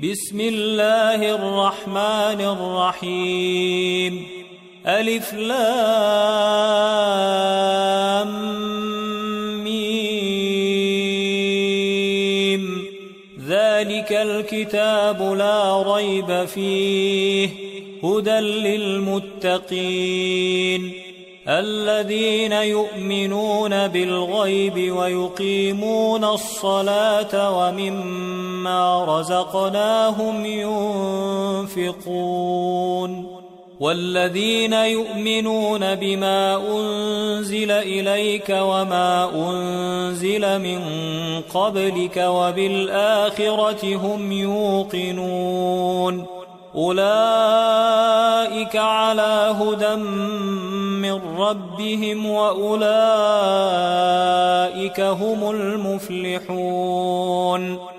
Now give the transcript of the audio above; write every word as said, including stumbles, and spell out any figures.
بسم الله الرحمن الرحيم ألف لام ميم ذلك الكتاب لا ريب فيه هدى للمتقين الذين يؤمنون بالغيب ويقيمون الصلاة ومما رزقناهم ينفقون والذين يؤمنون بما أنزل إليك وما أنزل من قبلك وبالآخرة هم يوقنون أولئك على هدى من ربهم وأولئك هم المفلحون